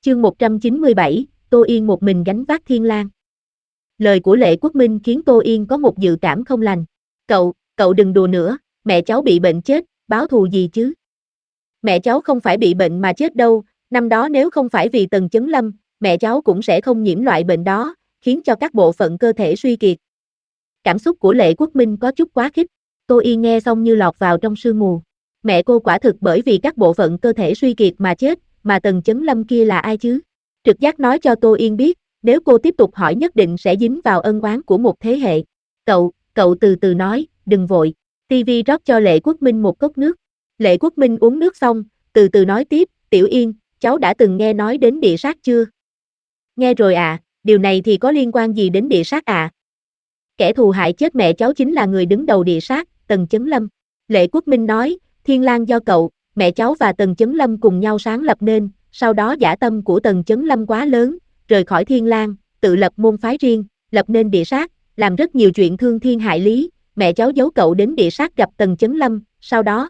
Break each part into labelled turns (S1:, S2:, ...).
S1: Chương 197, Tô Yên một mình gánh vác Thiên Lang. Lời của Lệ Quốc Minh khiến Tô Yên có một dự cảm không lành. Cậu đừng đùa nữa, mẹ cháu bị bệnh chết, báo thù gì chứ? Mẹ cháu không phải bị bệnh mà chết đâu, năm đó nếu không phải vì Tần Chấn Lâm, mẹ cháu cũng sẽ không nhiễm loại bệnh đó, khiến cho các bộ phận cơ thể suy kiệt. Cảm xúc của Lệ Quốc Minh có chút quá khích. Tô Yên nghe xong như lọt vào trong sương mù. Mẹ cô quả thực bởi vì các bộ phận cơ thể suy kiệt mà chết, mà Tần Chấn Lâm kia là ai chứ? Trực giác nói cho Tô Yên biết, nếu cô tiếp tục hỏi nhất định sẽ dính vào ân oán của một thế hệ. Cậu từ từ nói, đừng vội. TV rót cho Lệ Quốc Minh một cốc nước. Lệ Quốc Minh uống nước xong, từ từ nói tiếp, Tiểu Yên, cháu đã từng nghe nói đến địa sát chưa? Nghe rồi à, điều này thì có liên quan gì đến địa sát à? Kẻ thù hại chết mẹ cháu chính là người đứng đầu địa sát, Tần Chấn Lâm. Lệ Quốc Minh nói, Thiên Lang do cậu, mẹ cháu và Tần Chấn Lâm cùng nhau sáng lập nên, sau đó dã tâm của Tần Chấn Lâm quá lớn, rời khỏi Thiên Lang, tự lập môn phái riêng, lập nên địa sát, làm rất nhiều chuyện thương thiên hại lý, mẹ cháu giấu cậu đến địa sát gặp Tần Chấn Lâm, sau đó.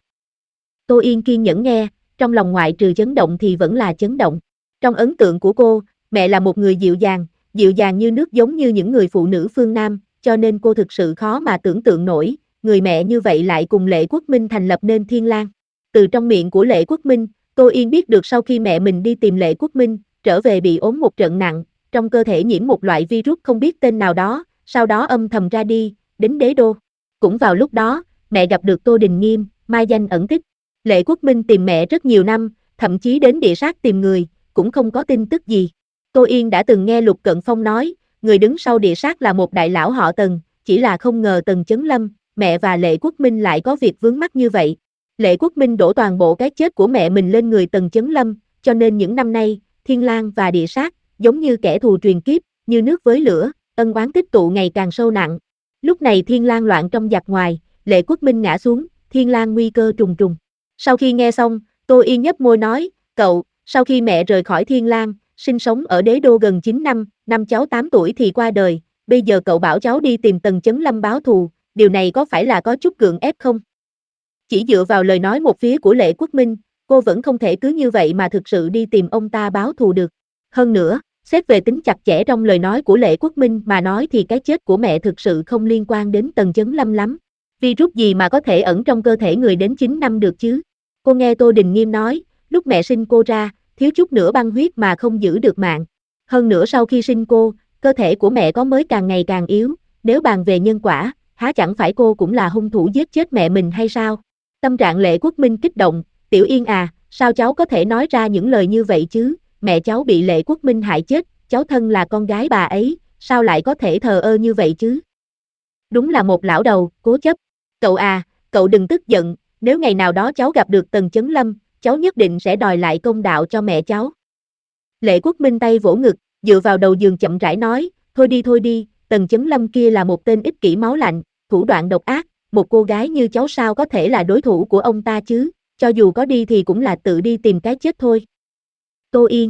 S1: Tô Yên kiên nhẫn nghe, trong lòng ngoại trừ chấn động thì vẫn là chấn động. Trong ấn tượng của cô, mẹ là một người dịu dàng như nước giống như những người phụ nữ phương Nam, cho nên cô thực sự khó mà tưởng tượng nổi, người mẹ như vậy lại cùng Lệ Quốc Minh thành lập nên Thiên Lang. Từ trong miệng của Lệ Quốc Minh, Tô Yên biết được sau khi mẹ mình đi tìm Lệ Quốc Minh, trở về bị ốm một trận nặng, trong cơ thể nhiễm một loại virus không biết tên nào đó, sau đó âm thầm ra đi, đến đế đô. Cũng vào lúc đó, mẹ gặp được Tô Đình Nghiêm, mai danh ẩn tích. Lệ Quốc Minh tìm mẹ rất nhiều năm, thậm chí đến địa sát tìm người, cũng không có tin tức gì. Tô Yên đã từng nghe Lục Cận Phong nói, người đứng sau địa sát là một đại lão họ Tần, chỉ là không ngờ Tần Chấn Lâm, mẹ và Lệ Quốc Minh lại có việc vướng mắc như vậy. Lệ Quốc Minh đổ toàn bộ cái chết của mẹ mình lên người Tần Chấn Lâm, cho nên những năm nay, Thiên Lang và địa sát, giống như kẻ thù truyền kiếp, như nước với lửa, ân oán tích tụ ngày càng sâu nặng. Lúc này Thiên Lang loạn trong giặc ngoài, Lệ Quốc Minh ngã xuống, Thiên Lang nguy cơ trùng trùng. Sau khi nghe xong, Tô Yên nhếch môi nói, sau khi mẹ rời khỏi Thiên Lang, sinh sống ở đế đô gần 9 năm, năm cháu 8 tuổi thì qua đời, bây giờ cậu bảo cháu đi tìm Tần Chấn Lâm báo thù, điều này có phải là có chút gượng ép không? Chỉ dựa vào lời nói một phía của Lệ Quốc Minh, cô vẫn không thể cứ như vậy mà thực sự đi tìm ông ta báo thù được. Hơn nữa, xét về tính chặt chẽ trong lời nói của Lệ Quốc Minh mà nói thì cái chết của mẹ thực sự không liên quan đến Tần Chấn Lâm lắm. Virus gì mà có thể ẩn trong cơ thể người đến 9 năm được chứ? Cô nghe Tô Đình Nghiêm nói, lúc mẹ sinh cô ra, thiếu chút nữa băng huyết mà không giữ được mạng. Hơn nữa sau khi sinh cô, cơ thể của mẹ có mới càng ngày càng yếu, nếu bàn về nhân quả, há chẳng phải cô cũng là hung thủ giết chết mẹ mình hay sao? Tâm trạng Lệ Quốc Minh kích động, Tiểu Yên à, sao cháu có thể nói ra những lời như vậy chứ? Mẹ cháu bị Lệ Quốc Minh hại chết, cháu thân là con gái bà ấy, sao lại có thể thờ ơ như vậy chứ? Đúng là một lão đầu, cố chấp. Cậu đừng tức giận, nếu ngày nào đó cháu gặp được Tần Chấn Lâm, cháu nhất định sẽ đòi lại công đạo cho mẹ cháu. Lệ Quốc Minh tay vỗ ngực, dựa vào đầu giường chậm rãi nói, thôi đi, Tần Chấn Lâm kia là một tên ích kỷ máu lạnh, thủ đoạn độc ác, một cô gái như cháu sao có thể là đối thủ của ông ta chứ, cho dù có đi thì cũng là tự đi tìm cái chết thôi. Tô Yên.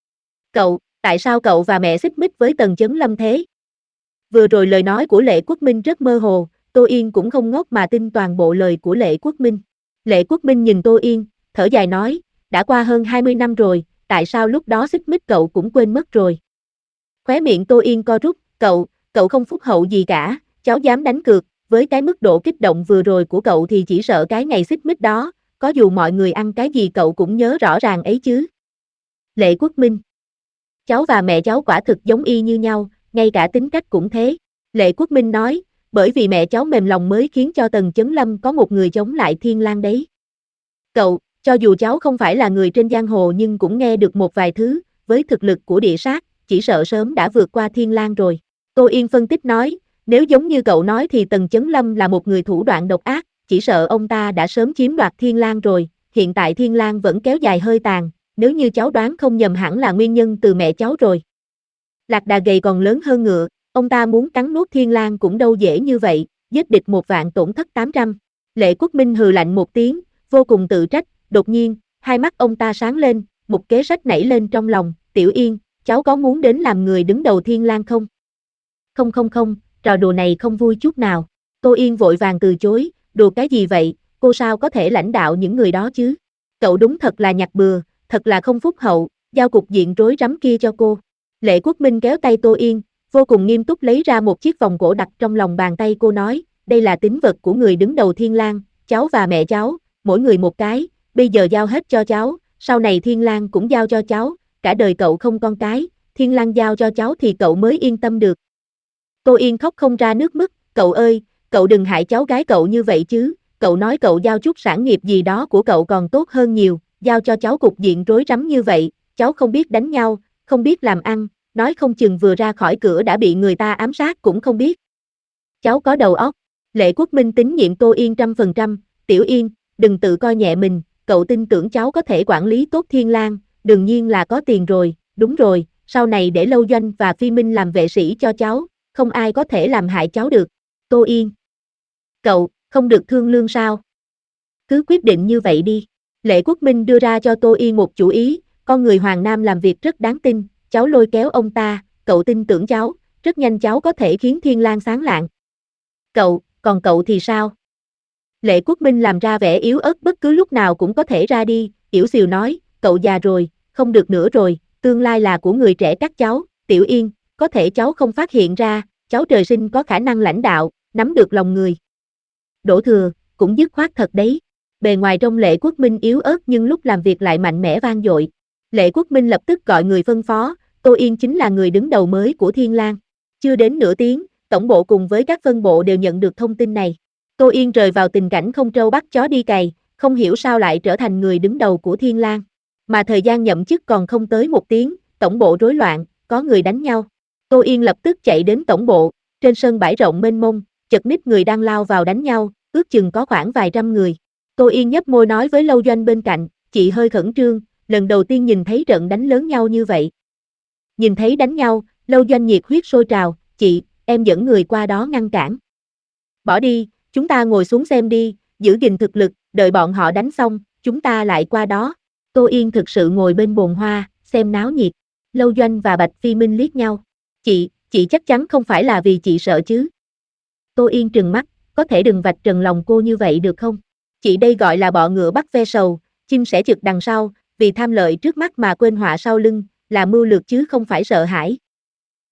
S1: Tại sao cậu và mẹ xích mích với Tần Chấn Lâm thế? Vừa rồi lời nói của Lệ Quốc Minh rất mơ hồ, Tô Yên cũng không ngốc mà tin toàn bộ lời của Lệ Quốc Minh. Lệ Quốc Minh nhìn Tô Yên, thở dài nói, đã qua hơn 20 năm rồi, tại sao lúc đó xích mích cậu cũng quên mất rồi. Khóe miệng Tô Yên co rút, cậu không phúc hậu gì cả, cháu dám đánh cược, với cái mức độ kích động vừa rồi của cậu thì chỉ sợ cái ngày xích mích đó, có dù mọi người ăn cái gì cậu cũng nhớ rõ ràng ấy chứ. Lệ Quốc Minh. Cháu và mẹ cháu quả thực giống y như nhau, ngay cả tính cách cũng thế. Lệ Quốc Minh nói, bởi vì mẹ cháu mềm lòng mới khiến cho Tần Chấn Lâm có một người chống lại Thiên Lang đấy. Cho dù cháu không phải là người trên giang hồ nhưng cũng nghe được một vài thứ, với thực lực của địa sát, chỉ sợ sớm đã vượt qua Thiên Lang rồi. Tô Yên phân tích nói, nếu giống như cậu nói thì Tần Chấn Lâm là một người thủ đoạn độc ác, chỉ sợ ông ta đã sớm chiếm đoạt Thiên Lang rồi, hiện tại Thiên Lang vẫn kéo dài hơi tàn, nếu như cháu đoán không nhầm hẳn là nguyên nhân từ mẹ cháu rồi. Lạc đà gầy còn lớn hơn ngựa, ông ta muốn cắn nuốt Thiên Lang cũng đâu dễ như vậy, giết địch 1 vạn tổn thất 800. Lệ Quốc Minh hừ lạnh một tiếng, vô cùng tự trách, đột nhiên, hai mắt ông ta sáng lên, một kế sách nảy lên trong lòng, Tiểu Yên, cháu có muốn đến làm người đứng đầu Thiên Lang không? Không, trò đùa này không vui chút nào. Tô Yên vội vàng từ chối, đùa cái gì vậy, cô sao có thể lãnh đạo những người đó chứ? Cậu đúng thật là nhặt bừa, thật là không phúc hậu, giao cục diện rối rắm kia cho cô. Lệ Quốc Minh kéo tay Tô Yên, vô cùng nghiêm túc lấy ra một chiếc vòng cổ đặt trong lòng bàn tay cô nói, đây là tín vật của người đứng đầu Thiên Lang, cháu và mẹ cháu, mỗi người một cái, bây giờ giao hết cho cháu, sau này Thiên Lang cũng giao cho cháu, cả đời cậu không con cái, Thiên Lang giao cho cháu thì cậu mới yên tâm được. Tô Yên khóc không ra nước mắt, cậu ơi, cậu đừng hại cháu gái cậu như vậy chứ, cậu nói cậu giao chút sản nghiệp gì đó của cậu còn tốt hơn nhiều, giao cho cháu cục diện rối rắm như vậy, cháu không biết đánh nhau, không biết làm ăn, nói không chừng vừa ra khỏi cửa đã bị người ta ám sát cũng không biết. Cháu có đầu óc. Lệ Quốc Minh tín nhiệm Tô Yên 100%, Tiểu Yên, đừng tự coi nhẹ mình, cậu tin tưởng cháu có thể quản lý tốt Thiên Lang, đương nhiên là có tiền rồi, đúng rồi, sau này để Lâu Doanh và Phi Minh làm vệ sĩ cho cháu, không ai có thể làm hại cháu được. Tô Yên. Cậu, không được thương lương sao? Cứ quyết định như vậy đi. Lệ Quốc Minh đưa ra cho Tô Yên một chủ ý, con người Hoàng Nam làm việc rất đáng tin, cháu lôi kéo ông ta, cậu tin tưởng cháu, rất nhanh cháu có thể khiến Thiên Lang sáng lạng. Còn cậu thì sao? Lệ Quốc Minh làm ra vẻ yếu ớt bất cứ lúc nào cũng có thể ra đi, Yểu Xìu nói, cậu già rồi, không được nữa rồi, tương lai là của người trẻ các cháu, Tiểu Yên, có thể cháu không phát hiện ra, cháu trời sinh có khả năng lãnh đạo, nắm được lòng người. Đỗ Thừa, cũng dứt khoát thật đấy. Bề ngoài trong Lệ Quốc Minh yếu ớt nhưng lúc làm việc lại mạnh mẽ vang dội. Lệ Quốc Minh lập tức gọi người phân phó, Tô Yên chính là người đứng đầu mới của Thiên Lang. Chưa đến nửa tiếng, tổng bộ cùng với các phân bộ đều nhận được thông tin này. Tô Yên rời vào tình cảnh không trâu bắt chó đi cày, không hiểu sao lại trở thành người đứng đầu của Thiên Lang. Mà thời gian nhậm chức còn không tới một tiếng, tổng bộ rối loạn, có người đánh nhau. Tô Yên lập tức chạy đến tổng bộ, trên sân bãi rộng mênh mông, chật ních người đang lao vào đánh nhau, ước chừng có khoảng vài trăm người. Tô Yên nhếch môi nói với Lâu Doanh bên cạnh, chị hơi khẩn trương, lần đầu tiên nhìn thấy trận đánh lớn nhau như vậy. Nhìn thấy đánh nhau, Lâu Doanh nhiệt huyết sôi trào, chị, em dẫn người qua đó ngăn cản. Bỏ đi, chúng ta ngồi xuống xem đi, giữ gìn thực lực, đợi bọn họ đánh xong, chúng ta lại qua đó. Tô Yên thực sự ngồi bên bồn hoa, xem náo nhiệt. Lâu Doanh và Bạch Phi Minh liếc nhau. Chị chắc chắn không phải là vì chị sợ chứ. Tô Yên trừng mắt, có thể đừng vạch trần lòng cô như vậy được không? Chị đây gọi là bọ ngựa bắt ve sầu, chim sẻ chực đằng sau, vì tham lợi trước mắt mà quên họa sau lưng, là mưu lược chứ không phải sợ hãi.